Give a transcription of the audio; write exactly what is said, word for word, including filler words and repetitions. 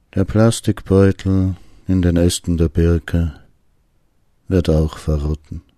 Der Plastikbeutel in den Ästen der Birke wird auch verrotten.